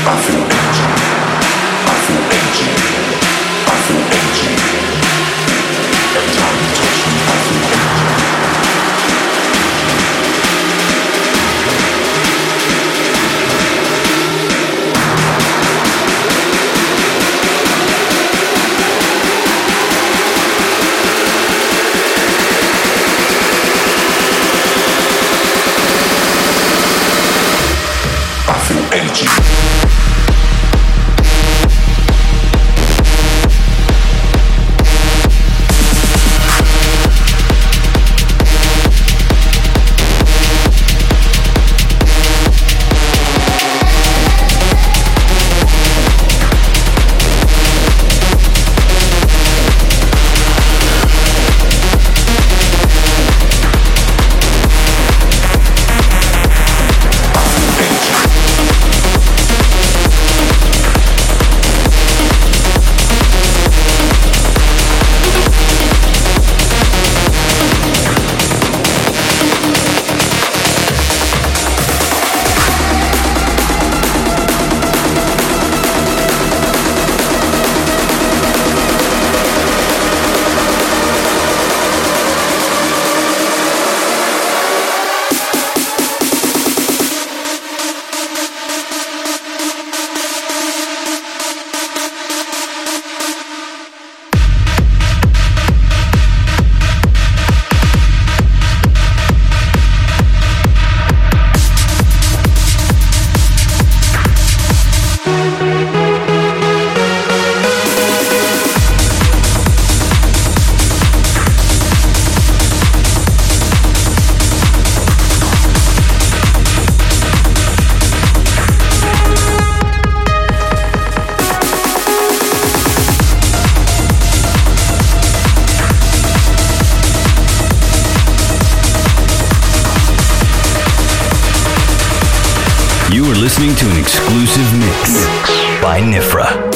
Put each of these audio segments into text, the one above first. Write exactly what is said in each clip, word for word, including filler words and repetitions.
You are listening to an exclusive mix by Nifra.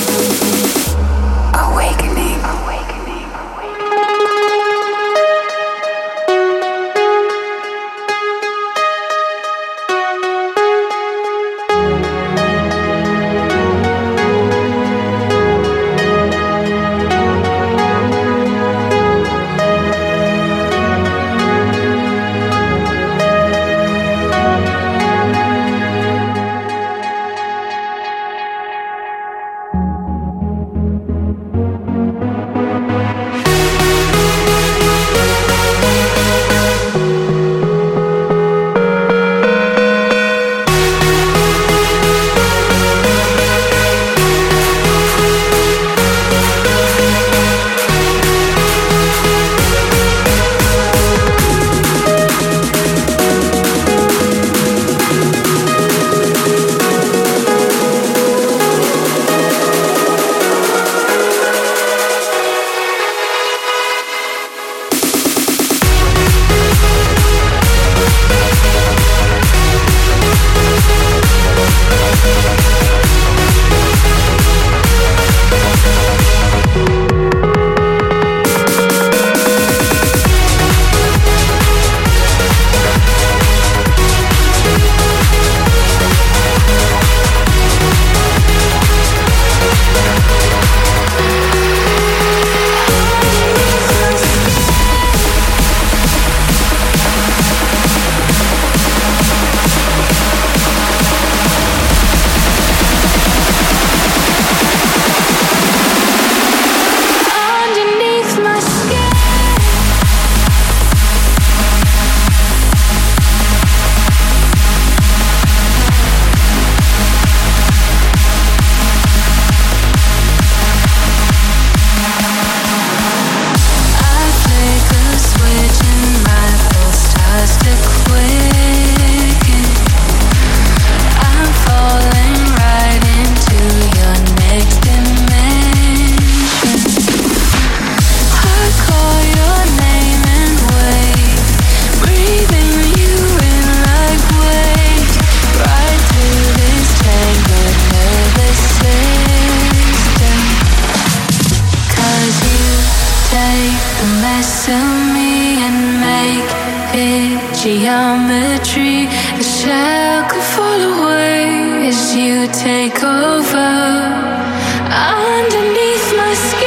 you take over underneath my skin.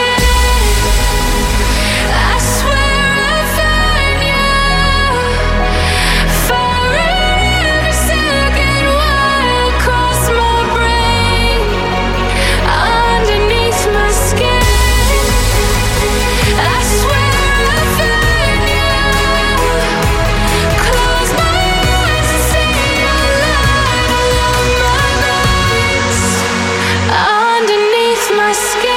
I swear I find you firing every second while across my brain underneath my skin. I swear I find you. Close my eyes and see your light along my veins underneath my skin.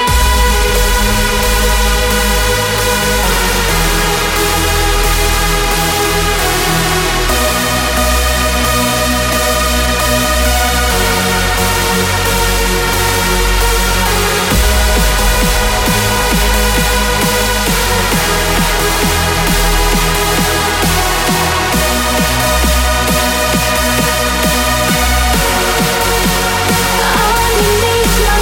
Underneath my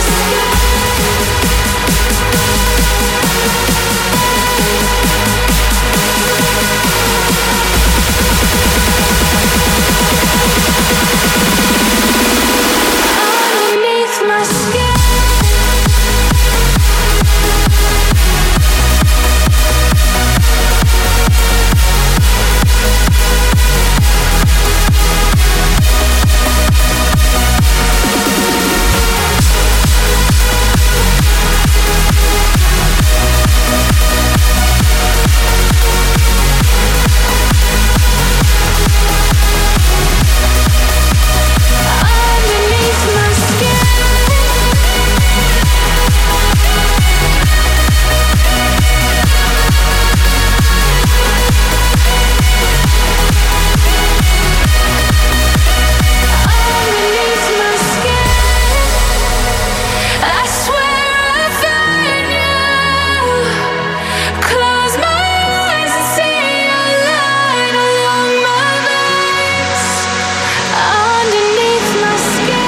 Underneath my skin. Underneath my skin. Underneath my skin. I swear I find you. Close my eyes and see your light along my veins underneath my skin.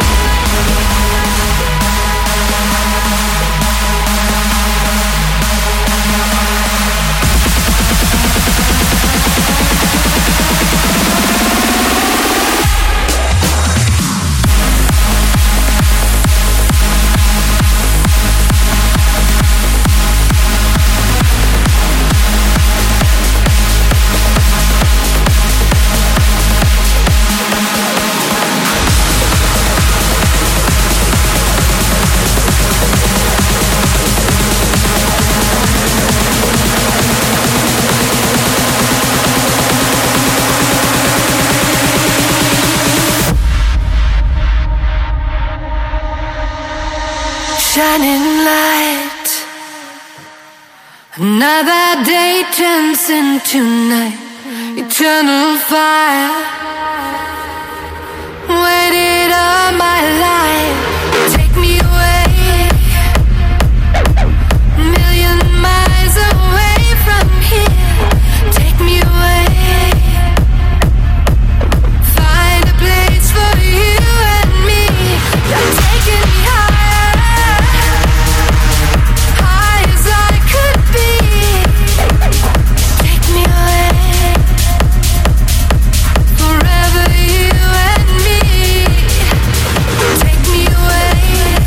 Shining light, another day turns into night. Eternal fire, waited all my life. Take me away, a million miles away from here. Take me away, find a place for you and me. You're taking me higher, high as I could be. Take me away, forever you and me. Take me away.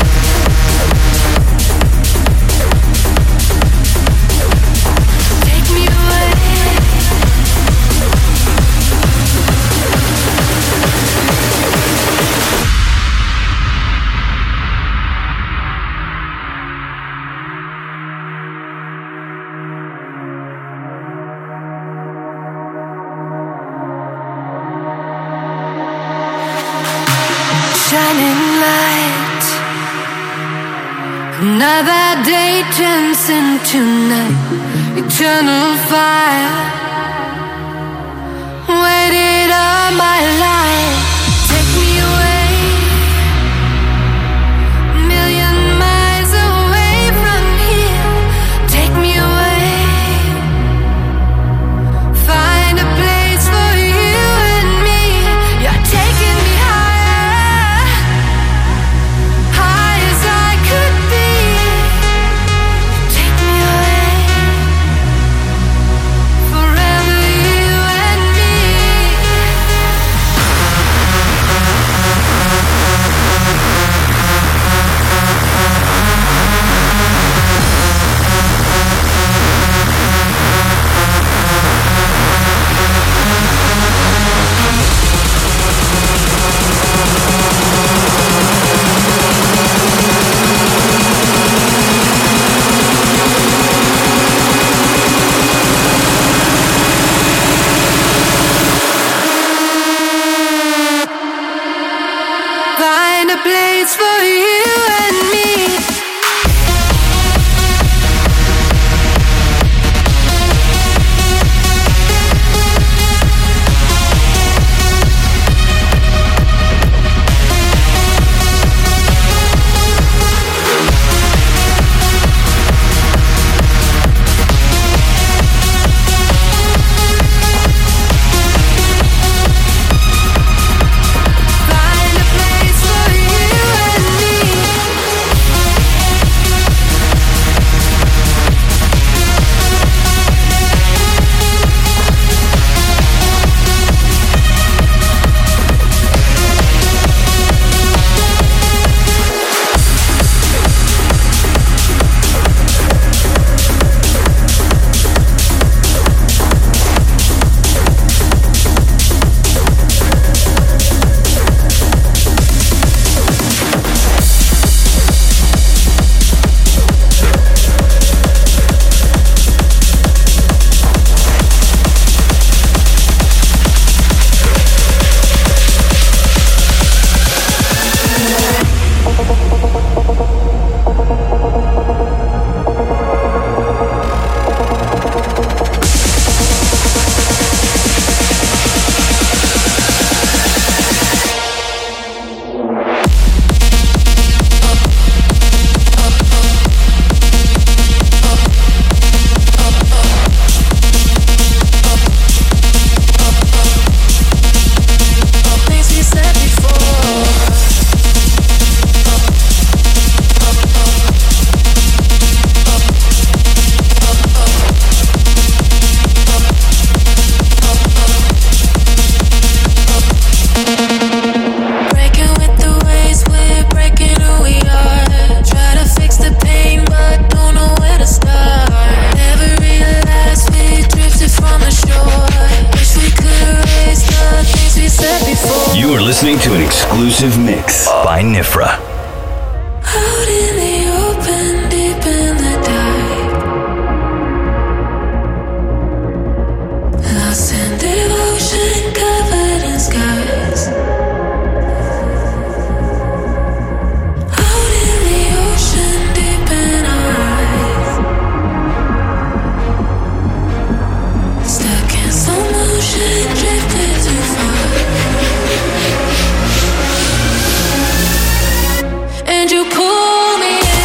Take me away. Shining light, another day turns into night. Eternal fire, waited all my life. Take me away, a million miles away from here. Take me away, find a place for you and me. You're taking me higher, high as I could be. Take me away, forever you and me. a place for you and me. Listening to an exclusive mix by Nifra. Out in the open, deep in the dark, lost in devotion, covered in skies. Out in the ocean, deep in our eyes, stuck in slow motion, drifted too far. And you pull me in.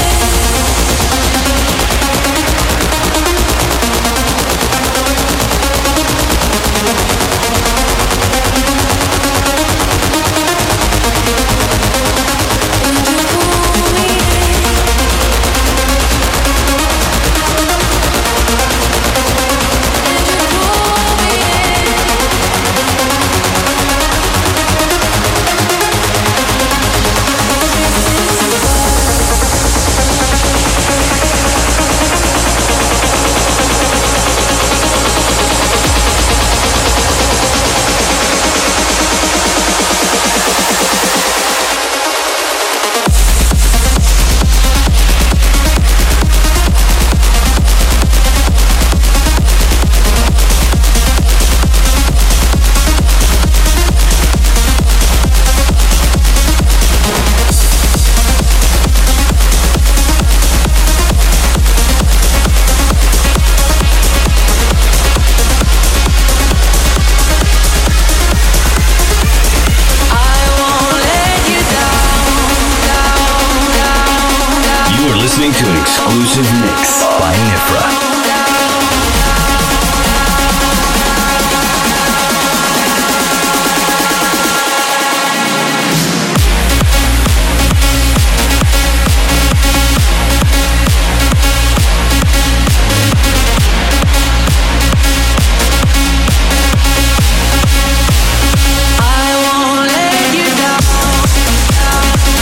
Listening to an exclusive mix by Nifra.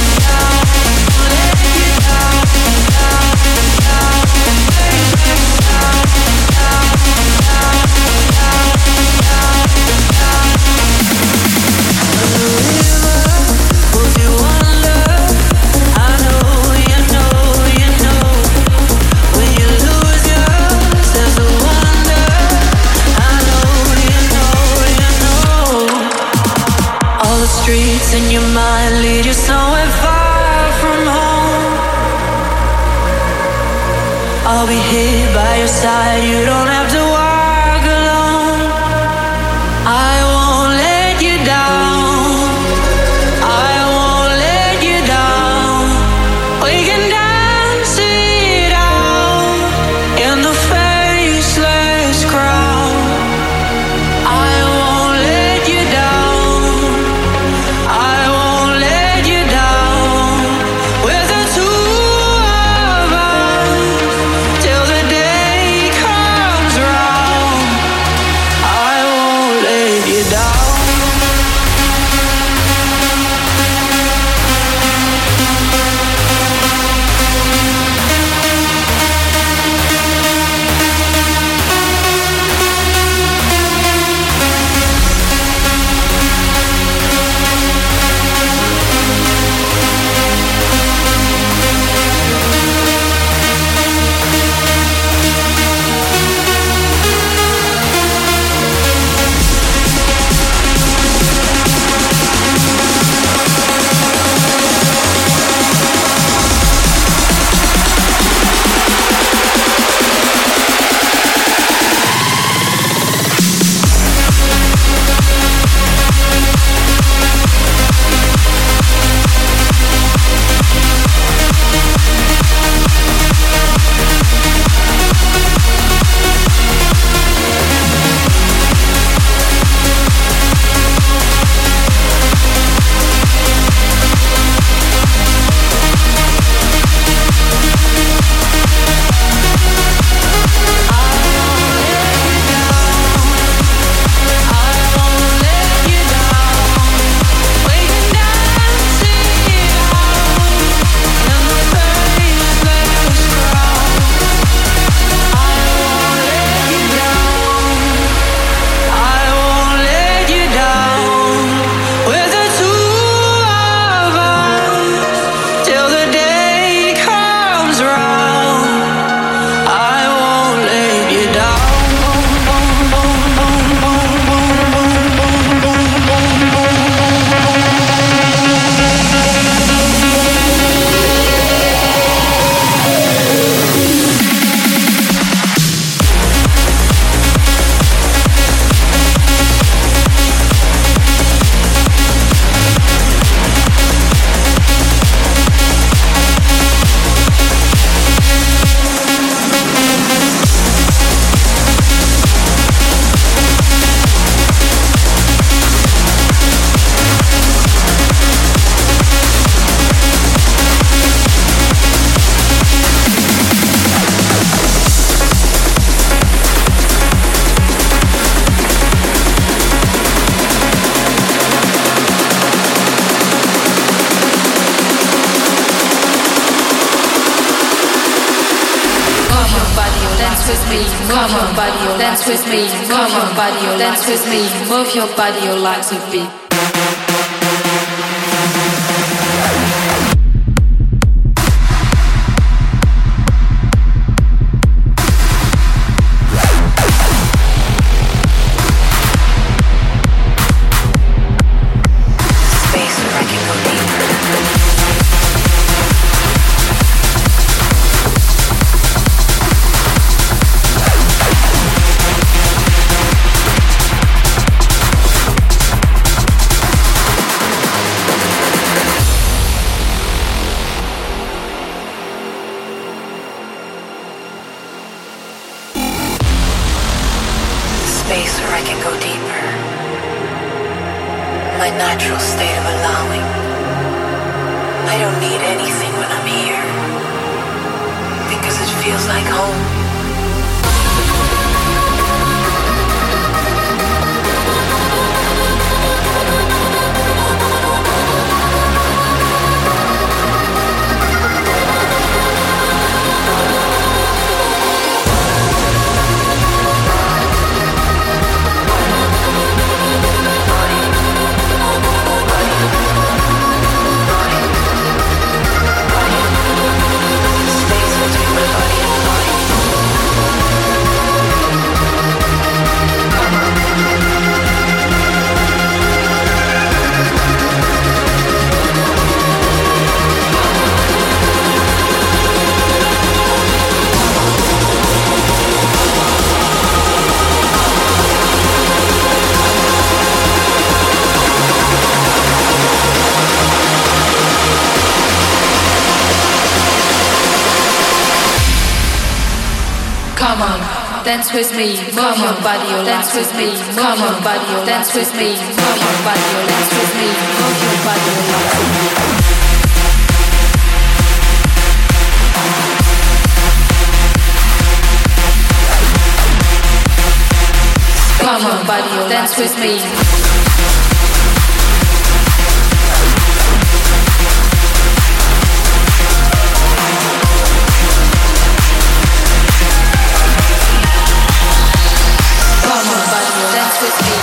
Down, down, down, down, down, down. I'll be here by your side. You don't have to walk alone. I won't let you down. I won't let you down. We can dance it out in the faceless crowd. I won't let you down. I won't let you down. We're the two of us till the day comes round. I won't let you down. Come on, body, your dance with me. Come on, body, your dance with me. Move your body, your legs a beat. Space where I can go deeper. My natural state of allowing. I don't need anything when I'm here, because it feels like home. Space between my body and mind. dance with me, move your body, oh, dance with me, move your body, oh, dance with me, move your body, oh, dance with me, move your body, oh. Come on, body, oh, dance with me. Come on, body, oh, dance with me.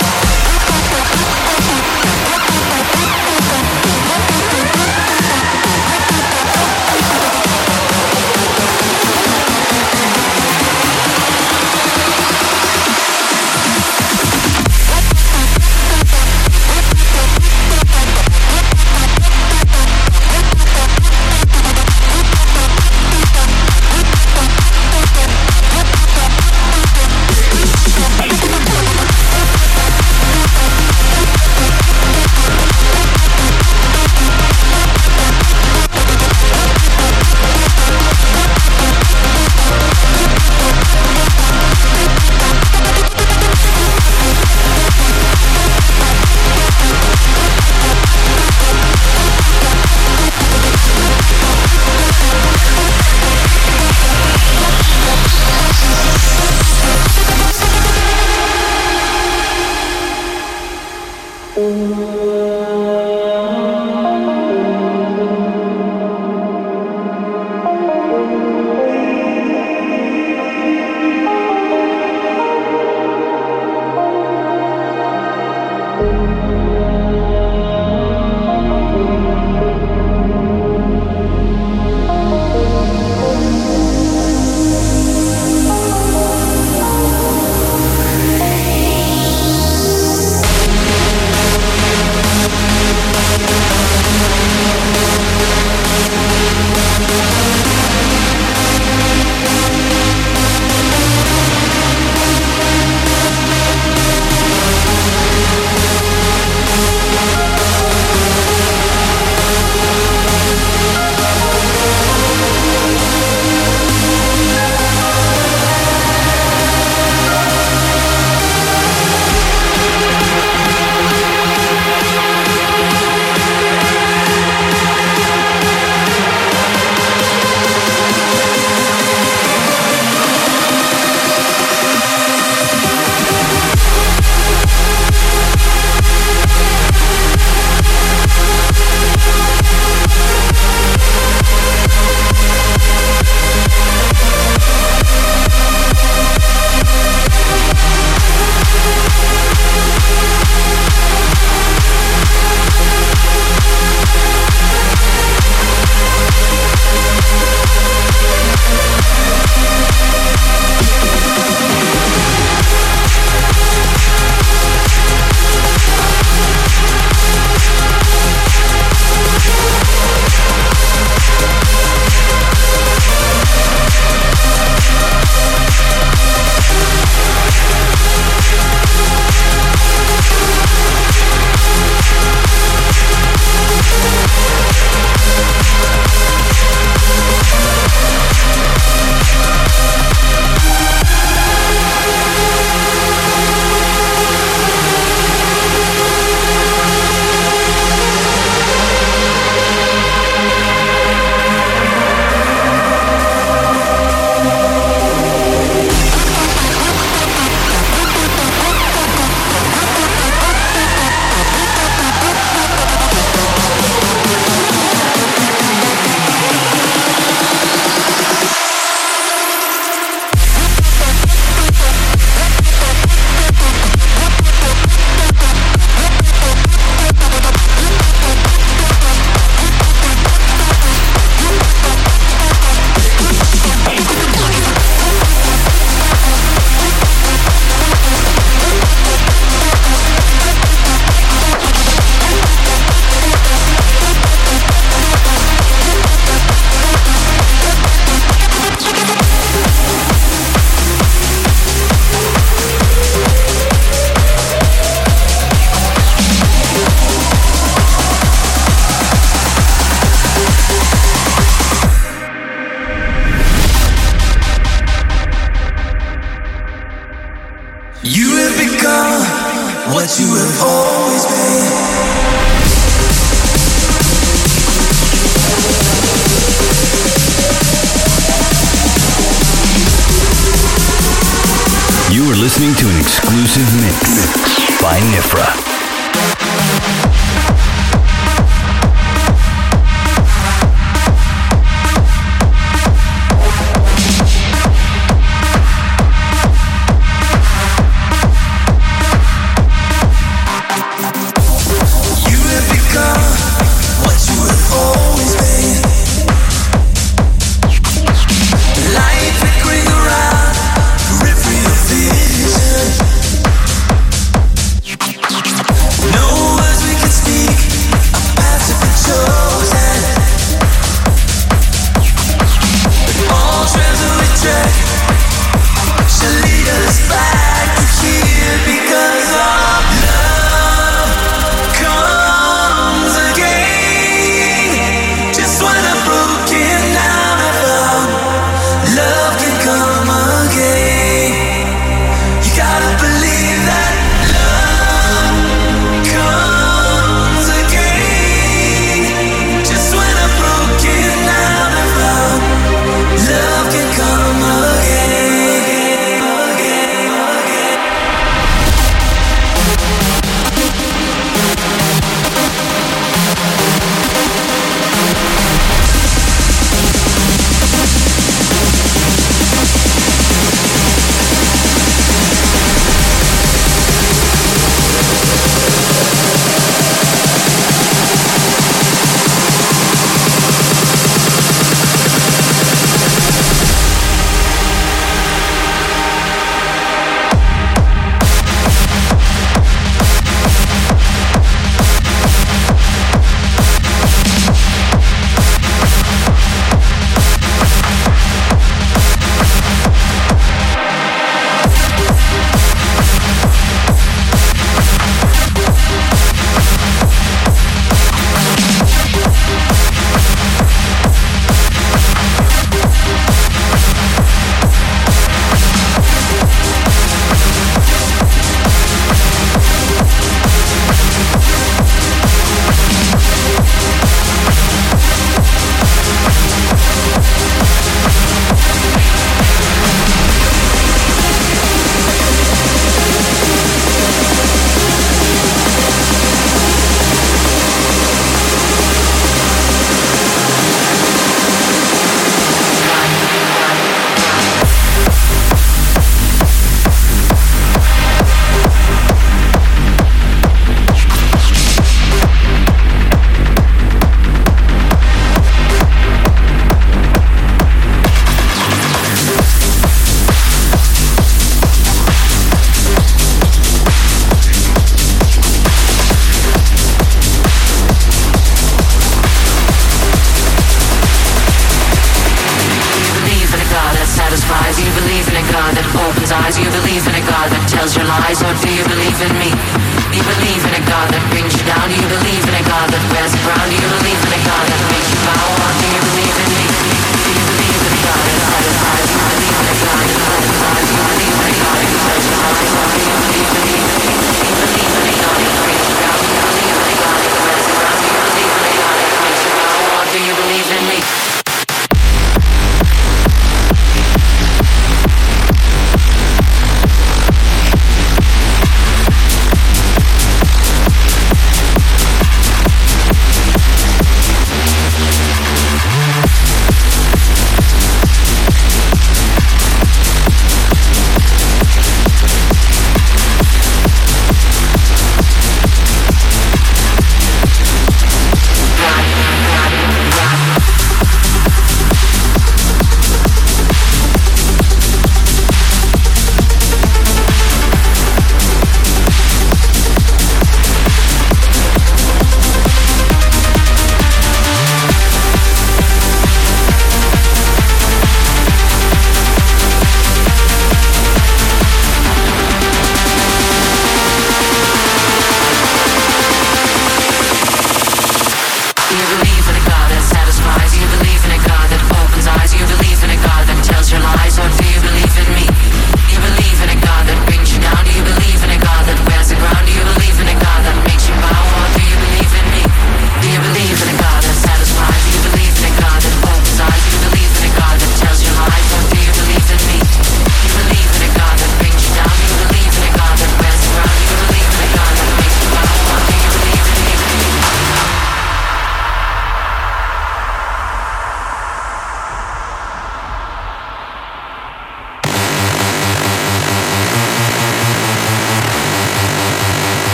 listening to an exclusive mix by Nifra.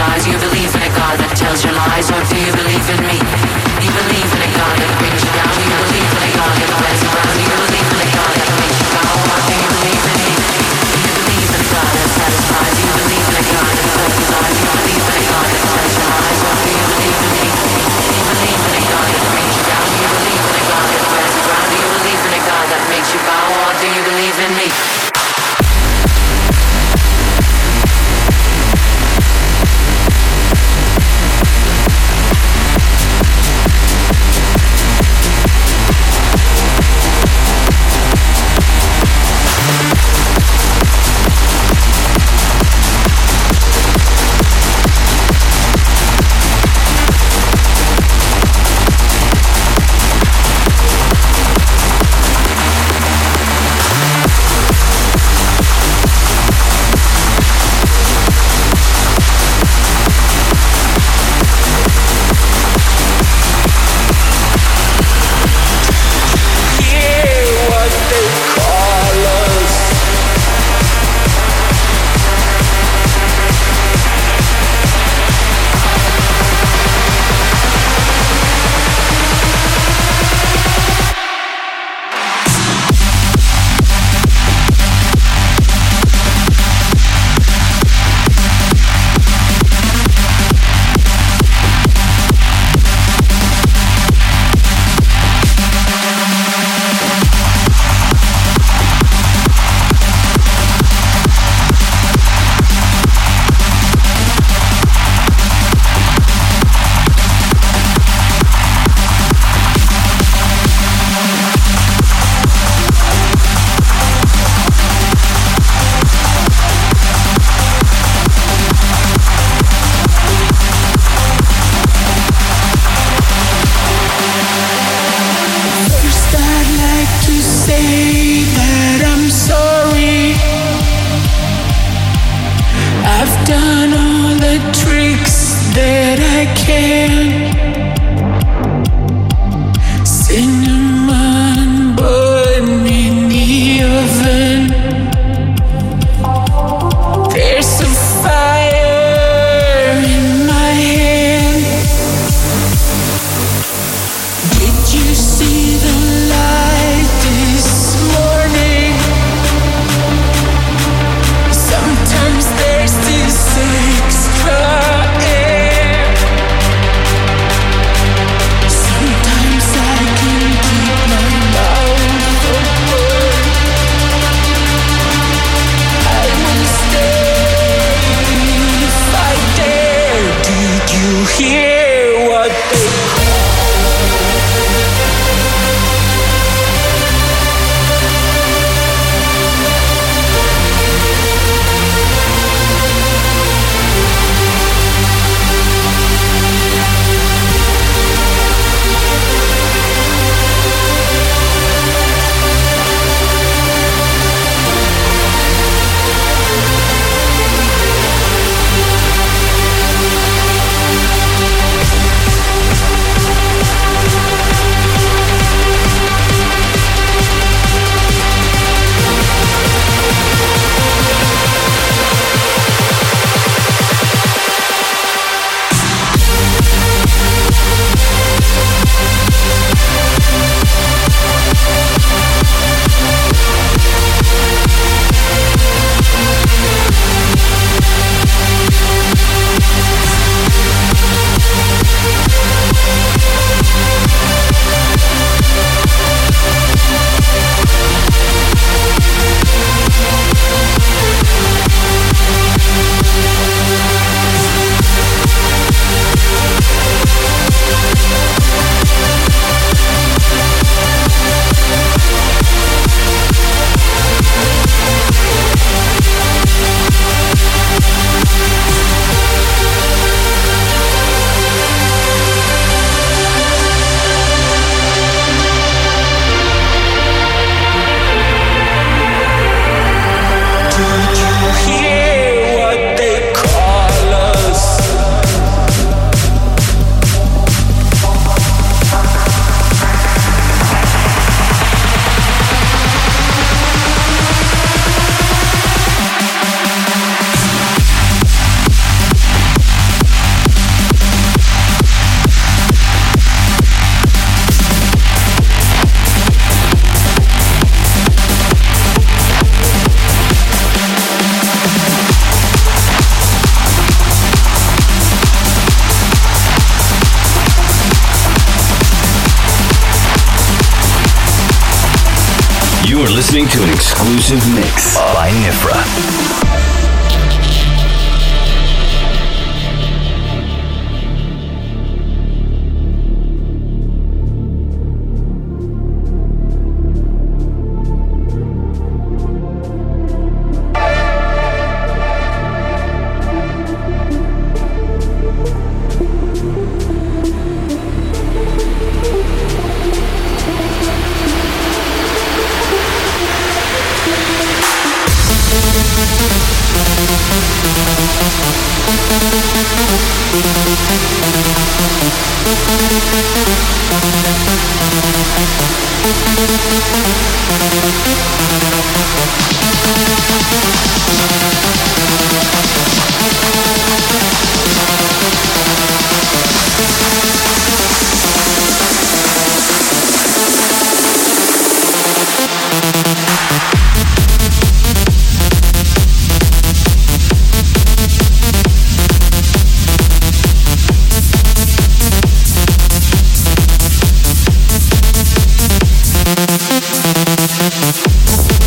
satisfies. You believe in a God that tells you lies, or do you believe in me? You believe in a God that brings you down. You believe in a God that wears around. You believe in a God that makes you bow, or do you believe in me? You believe in a God that satisfies. You believe in a God that tells you lies. You believe in a God that tells you lies, or do you believe in me? You believe in a God that brings you down. You believe in a God that wears around. You believe in a God that makes you bow, or do you believe in me? listening to an exclusive mix by Ifra. We'll be right back.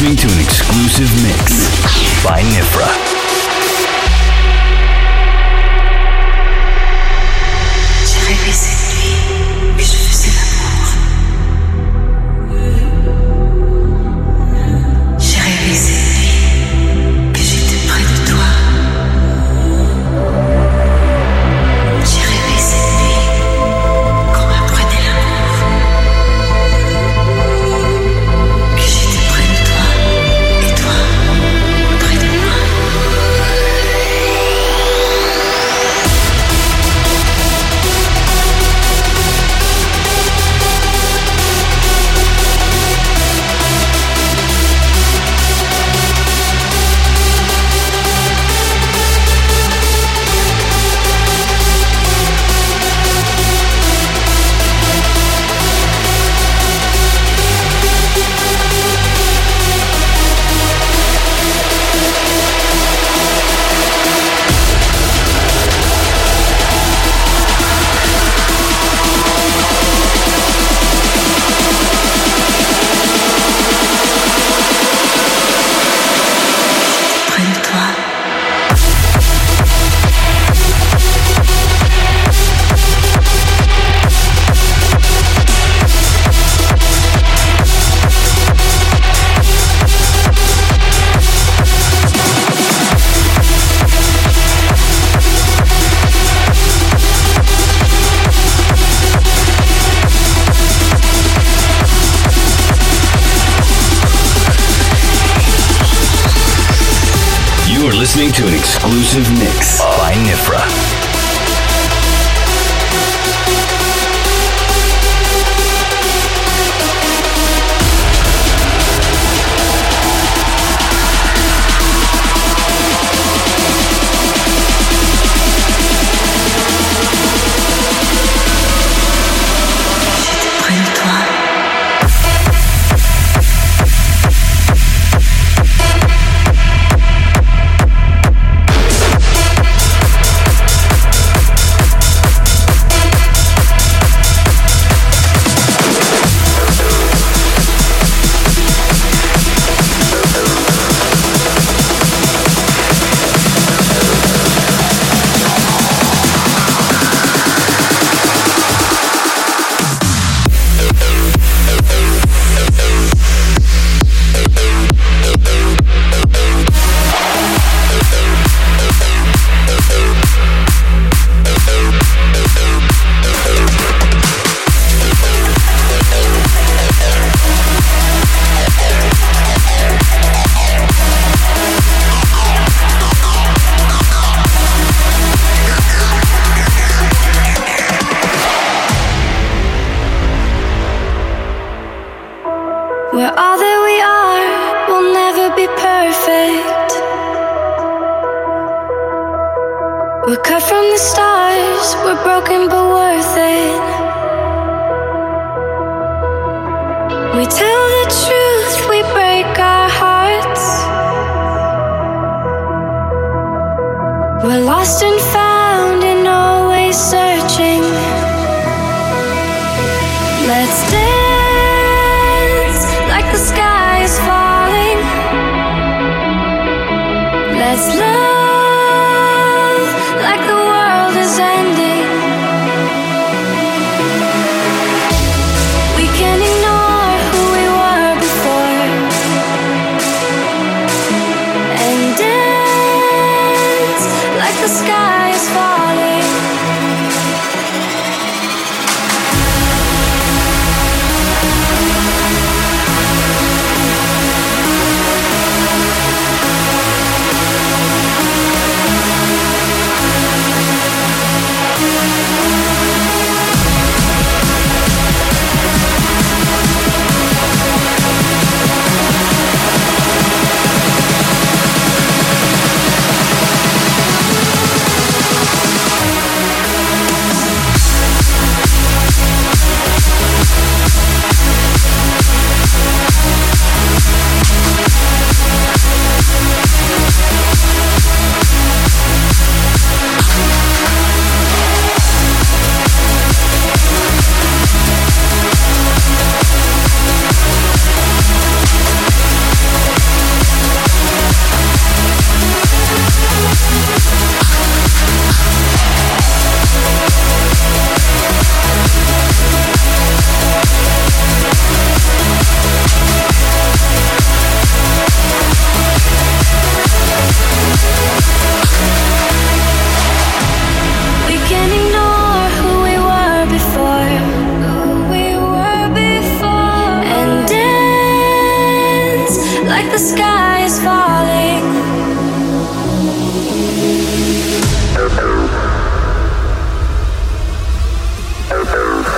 listening to an exclusive mix by Nifra. J'ai rêvé cette nuit que je faisais l'amour. J'ai rêvé cette nuit que j'étais près de toi. J'ai rêvé cette nuit qu'on m'apprenait l'amour. Que j'étais près de toi et toi près de moi. Près de toi. You are listening to an exclusive mix by Nifra. J'étais près de toi. We're all that we are, we'll never be perfect. We're cut from the stars, we're broken but worth it. We tell the truth, we break our hearts. We're lost and found and always searching. Let's dance like the sky is falling. Let's love like the world is ending. We can ignore who we were before and dance like the sky is falling. sky is falling. Oh,